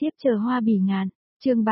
tiếp chờ hoa bỉ ngạn, chương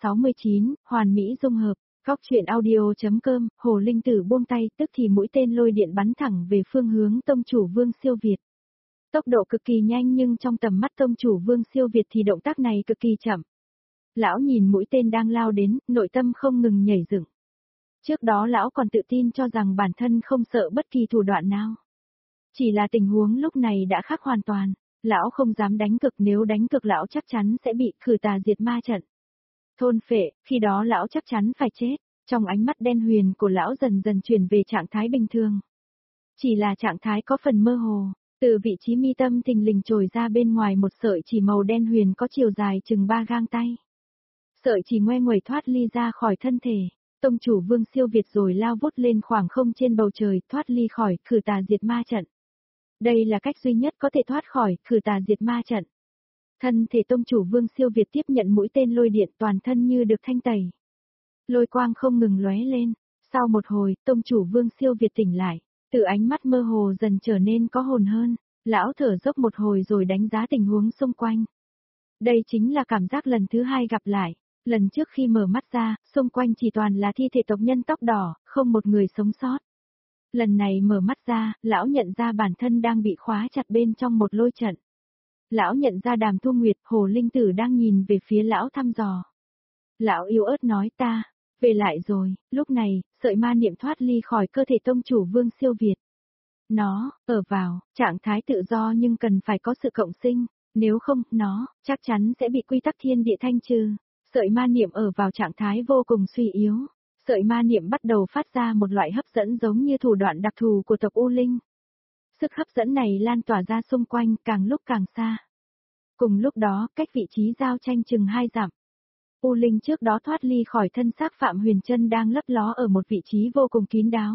369, hoàn mỹ dung hợp, góc truyện audio.com, Hồ Linh Tử buông tay, tức thì mũi tên lôi điện bắn thẳng về phương hướng tông chủ Vương Siêu Việt. Tốc độ cực kỳ nhanh nhưng trong tầm mắt tông chủ Vương Siêu Việt thì động tác này cực kỳ chậm. Lão nhìn mũi tên đang lao đến, nội tâm không ngừng nhảy dựng. Trước đó lão còn tự tin cho rằng bản thân không sợ bất kỳ thủ đoạn nào. Chỉ là tình huống lúc này đã khác hoàn toàn, lão không dám đánh cực, nếu đánh cực lão chắc chắn sẽ bị khử tà diệt ma trận. Thôn phệ, khi đó lão chắc chắn phải chết, trong ánh mắt đen huyền của lão dần dần chuyển về trạng thái bình thường. Chỉ là trạng thái có phần mơ hồ, từ vị trí mi tâm thình lình trồi ra bên ngoài một sợi chỉ màu đen huyền có chiều dài chừng 3 gang tay. Sợi chỉ ngoe nguẩy thoát ly ra khỏi thân thể. Tông chủ Vương Siêu Việt rồi lao vút lên khoảng không trên bầu trời, thoát ly khỏi khử tà diệt ma trận. Đây là cách duy nhất có thể thoát khỏi khử tà diệt ma trận. Thân thể tông chủ Vương Siêu Việt tiếp nhận mũi tên lôi điện, toàn thân như được thanh tẩy. Lôi quang không ngừng lóe lên, sau một hồi, tông chủ Vương Siêu Việt tỉnh lại, từ ánh mắt mơ hồ dần trở nên có hồn hơn, lão thở dốc một hồi rồi đánh giá tình huống xung quanh. Đây chính là cảm giác lần thứ hai gặp lại. Lần trước khi mở mắt ra, xung quanh chỉ toàn là thi thể tộc nhân tóc đỏ, không một người sống sót. Lần này mở mắt ra, lão nhận ra bản thân đang bị khóa chặt bên trong một lôi trận. Lão nhận ra Đàm Thu Nguyệt, Hồ Linh Tử đang nhìn về phía lão thăm dò. Lão yếu ớt nói ta, về lại rồi, lúc này, sợi ma niệm thoát ly khỏi cơ thể tông chủ Vương Siêu Việt. Nó, ở vào, trạng thái tự do nhưng cần phải có sự cộng sinh, nếu không, nó, chắc chắn sẽ bị quy tắc thiên địa thanh trừ. Sợi ma niệm ở vào trạng thái vô cùng suy yếu, sợi ma niệm bắt đầu phát ra một loại hấp dẫn giống như thủ đoạn đặc thù của tộc U Linh. Sức hấp dẫn này lan tỏa ra xung quanh càng lúc càng xa. Cùng lúc đó, cách vị trí giao tranh chừng 2 dặm. U Linh trước đó thoát ly khỏi thân xác Phạm Huyền Trân đang lấp ló ở một vị trí vô cùng kín đáo.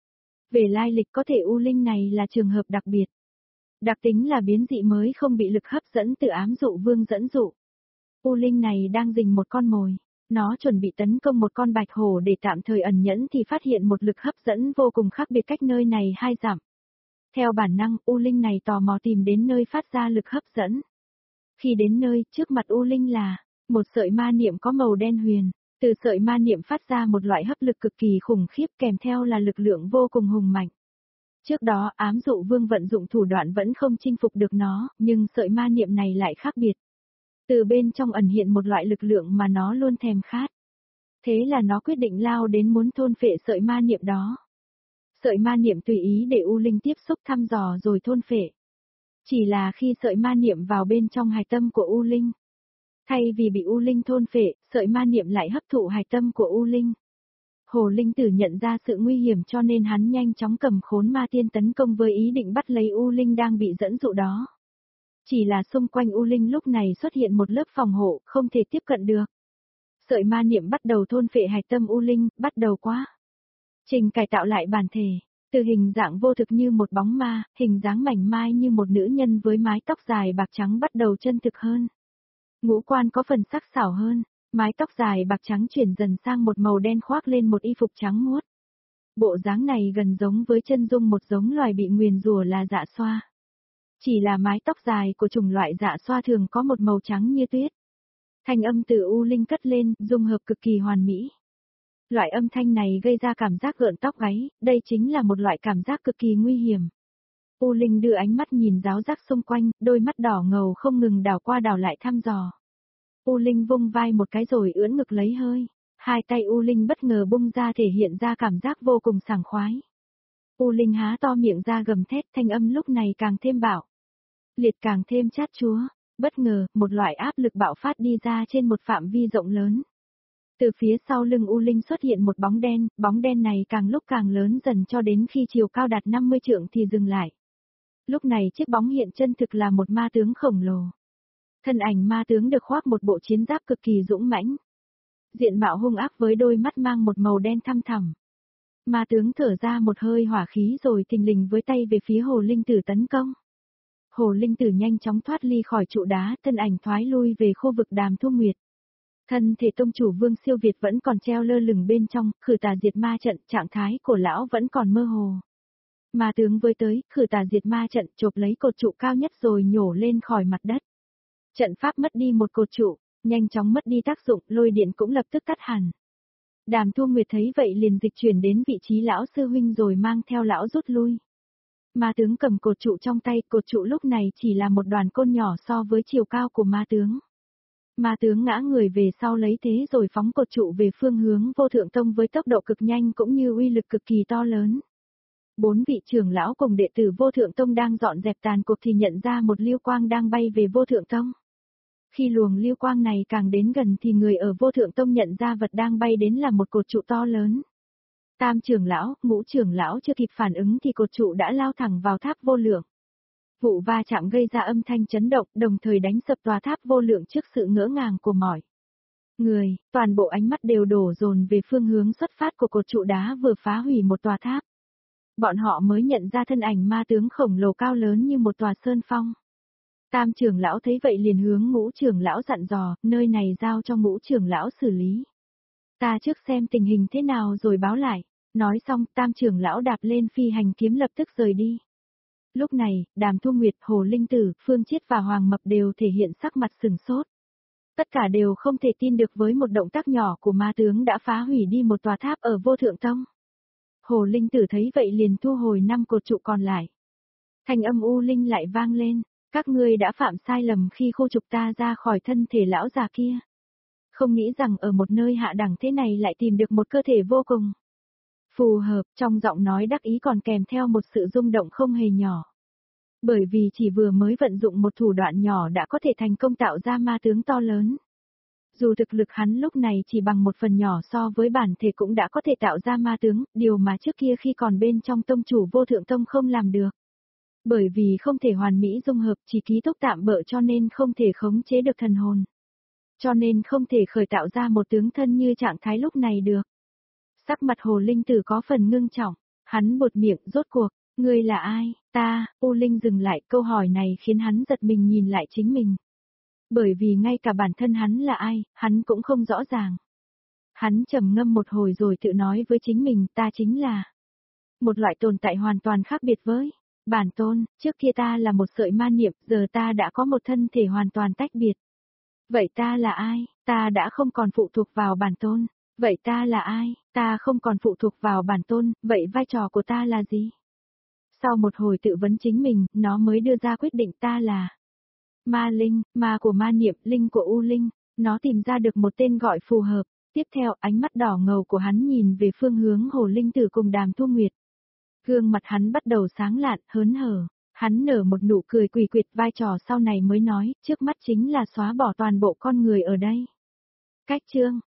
Về lai lịch có thể U Linh này là trường hợp đặc biệt. Đặc tính là biến dị mới không bị lực hấp dẫn từ ám dụ vương dẫn dụ. U Linh này đang rình một con mồi, nó chuẩn bị tấn công một con bạch hổ để tạm thời ẩn nhẫn thì phát hiện một lực hấp dẫn vô cùng khác biệt cách nơi này 2 dặm. Theo bản năng, U Linh này tò mò tìm đến nơi phát ra lực hấp dẫn. Khi đến nơi, trước mặt U Linh là một sợi ma niệm có màu đen huyền, từ sợi ma niệm phát ra một loại hấp lực cực kỳ khủng khiếp kèm theo là lực lượng vô cùng hùng mạnh. Trước đó, ám dụ vương vận dụng thủ đoạn vẫn không chinh phục được nó, nhưng sợi ma niệm này lại khác biệt. Từ bên trong ẩn hiện một loại lực lượng mà nó luôn thèm khát. Thế là nó quyết định lao đến muốn thôn phệ sợi ma niệm đó. Sợi ma niệm tùy ý để U Linh tiếp xúc thăm dò rồi thôn phệ. Chỉ là khi sợi ma niệm vào bên trong hạch tâm của U Linh. Thay vì bị U Linh thôn phệ, sợi ma niệm lại hấp thụ hạch tâm của U Linh. Hồ Linh Tử nhận ra sự nguy hiểm cho nên hắn nhanh chóng cầm khốn ma tiên tấn công với ý định bắt lấy U Linh đang bị dẫn dụ đó. Chỉ là xung quanh U Linh lúc này xuất hiện một lớp phòng hộ, không thể tiếp cận được. Sợi ma niệm bắt đầu thôn phệ hạch tâm U Linh, bắt đầu quá trình cải tạo lại bản thể, từ hình dạng vô thực như một bóng ma, hình dáng mảnh mai như một nữ nhân với mái tóc dài bạc trắng bắt đầu chân thực hơn. Ngũ quan có phần sắc sảo hơn, mái tóc dài bạc trắng chuyển dần sang một màu đen khoác lên một y phục trắng muốt. Bộ dáng này gần giống với chân dung một giống loài bị nguyền rủa là dạ xoa. Chỉ là mái tóc dài của chủng loại dạ xoa thường có một màu trắng như tuyết. Thanh âm từ U Linh cất lên, dung hợp cực kỳ hoàn mỹ. Loại âm thanh này gây ra cảm giác gợn tóc gáy, đây chính là một loại cảm giác cực kỳ nguy hiểm. U Linh đưa ánh mắt nhìn ráo rác xung quanh, đôi mắt đỏ ngầu không ngừng đảo qua đảo lại thăm dò. U Linh vung vai một cái rồi ưỡn ngực lấy hơi. Hai tay U Linh bất ngờ bung ra thể hiện ra cảm giác vô cùng sảng khoái. U Linh há to miệng ra gầm thét, thanh âm lúc này càng thêm bạo liệt, càng thêm chát chúa. Bất ngờ, một loại áp lực bạo phát đi ra trên một phạm vi rộng lớn. Từ phía sau lưng U Linh xuất hiện một bóng đen này càng lúc càng lớn dần cho đến khi chiều cao đạt 50 trượng thì dừng lại. Lúc này chiếc bóng hiện chân thực là một ma tướng khổng lồ. Thân ảnh ma tướng được khoác một bộ chiến giáp cực kỳ dũng mãnh. Diện mạo hung ác với đôi mắt mang một màu đen thăm thẳm. Ma tướng thở ra một hơi hỏa khí rồi thình lình với tay về phía Hồ Linh Tử tấn công. Hồ Linh Tử nhanh chóng thoát ly khỏi trụ đá, thân ảnh thoái lui về khu vực Đàm Thu Nguyệt. Thân thể tông chủ Vương Siêu Việt vẫn còn treo lơ lửng bên trong, khử tà diệt ma trận, trạng thái của lão vẫn còn mơ hồ. Ma tướng với tới, khử tà diệt ma trận, chộp lấy cột trụ cao nhất rồi nhổ lên khỏi mặt đất. Trận pháp mất đi một cột trụ, nhanh chóng mất đi tác dụng, lôi điện cũng lập tức tắt hẳn. Đàm Thu Nguyệt thấy vậy liền dịch chuyển đến vị trí lão sư huynh rồi mang theo lão rút lui. Ma tướng cầm cột trụ trong tay, cột trụ lúc này chỉ là một đoàn côn nhỏ so với chiều cao của ma tướng. Ma tướng ngã người về sau lấy thế rồi phóng cột trụ về phương hướng Vô Thượng Tông với tốc độ cực nhanh cũng như uy lực cực kỳ to lớn. 4 vị trưởng lão cùng đệ tử Vô Thượng Tông đang dọn dẹp tàn cuộc thì nhận ra một lưu quang đang bay về Vô Thượng Tông. Khi luồng lưu quang này càng đến gần thì người ở Vô Thượng Tông nhận ra vật đang bay đến là một cột trụ to lớn. Tam trưởng lão, ngũ trưởng lão chưa kịp phản ứng thì cột trụ đã lao thẳng vào tháp vô lượng. Vụ va chạm gây ra âm thanh chấn động, đồng thời đánh sập tòa tháp vô lượng trước sự ngỡ ngàng của mọi người, toàn bộ ánh mắt đều đổ dồn về phương hướng xuất phát của cột trụ đá vừa phá hủy một tòa tháp. Bọn họ mới nhận ra thân ảnh ma tướng khổng lồ cao lớn như một tòa sơn phong. Tam trưởng lão thấy vậy liền hướng ngũ trưởng lão dặn dò, nơi này giao cho ngũ trưởng lão xử lý. Ta trước xem tình hình thế nào rồi báo lại. Nói xong, tam trưởng lão đạp lên phi hành kiếm lập tức rời đi. Lúc này, Đàm Thu Nguyệt, Hồ Linh Tử, Phương Chiết và Hoàng Mập đều thể hiện sắc mặt sừng sốt. Tất cả đều không thể tin được với một động tác nhỏ của ma tướng đã phá hủy đi một tòa tháp ở Vô Thượng Tông. Hồ Linh Tử thấy vậy liền thu hồi 5 cột trụ còn lại. Thanh âm U Linh lại vang lên, các ngươi đã phạm sai lầm khi khu trục ta ra khỏi thân thể lão già kia. Không nghĩ rằng ở một nơi hạ đẳng thế này lại tìm được một cơ thể vô cùng phù hợp, trong giọng nói đắc ý còn kèm theo một sự rung động không hề nhỏ. Bởi vì chỉ vừa mới vận dụng một thủ đoạn nhỏ đã có thể thành công tạo ra ma tướng to lớn. Dù thực lực hắn lúc này chỉ bằng một phần nhỏ so với bản thể cũng đã có thể tạo ra ma tướng, điều mà trước kia khi còn bên trong tông chủ Vô Thượng Tông không làm được. Bởi vì không thể hoàn mỹ dung hợp, chỉ ký túc tạm bợ cho nên không thể khống chế được thần hồn. Cho nên không thể khởi tạo ra một tướng thân như trạng thái lúc này được. Sắc mặt Hồ Linh Tử có phần ngưng trọng, hắn buột miệng, rốt cuộc, ngươi là ai? Ta, U Linh dừng lại, câu hỏi này khiến hắn giật mình nhìn lại chính mình. Bởi vì ngay cả bản thân hắn là ai, hắn cũng không rõ ràng. Hắn trầm ngâm một hồi rồi tự nói với chính mình, ta chính là một loại tồn tại hoàn toàn khác biệt với bản tôn, trước kia ta là một sợi ma niệm, giờ ta đã có một thân thể hoàn toàn tách biệt. Vậy ta là ai? Ta đã không còn phụ thuộc vào bản tôn. Vậy ta là ai? Ta không còn phụ thuộc vào bản tôn, vậy vai trò của ta là gì? Sau một hồi tự vấn chính mình, nó mới đưa ra quyết định ta là ma linh, ma của ma niệm, linh của U Linh. Nó tìm ra được một tên gọi phù hợp. Tiếp theo, ánh mắt đỏ ngầu của hắn nhìn về phương hướng Hồ Linh Tử cùng Đàm Thu Nguyệt. Gương mặt hắn bắt đầu sáng lạn, hớn hở. Hắn nở một nụ cười quỷ quyệt, vai trò sau này mới nói, trước mắt chính là xóa bỏ toàn bộ con người ở đây. Cách chương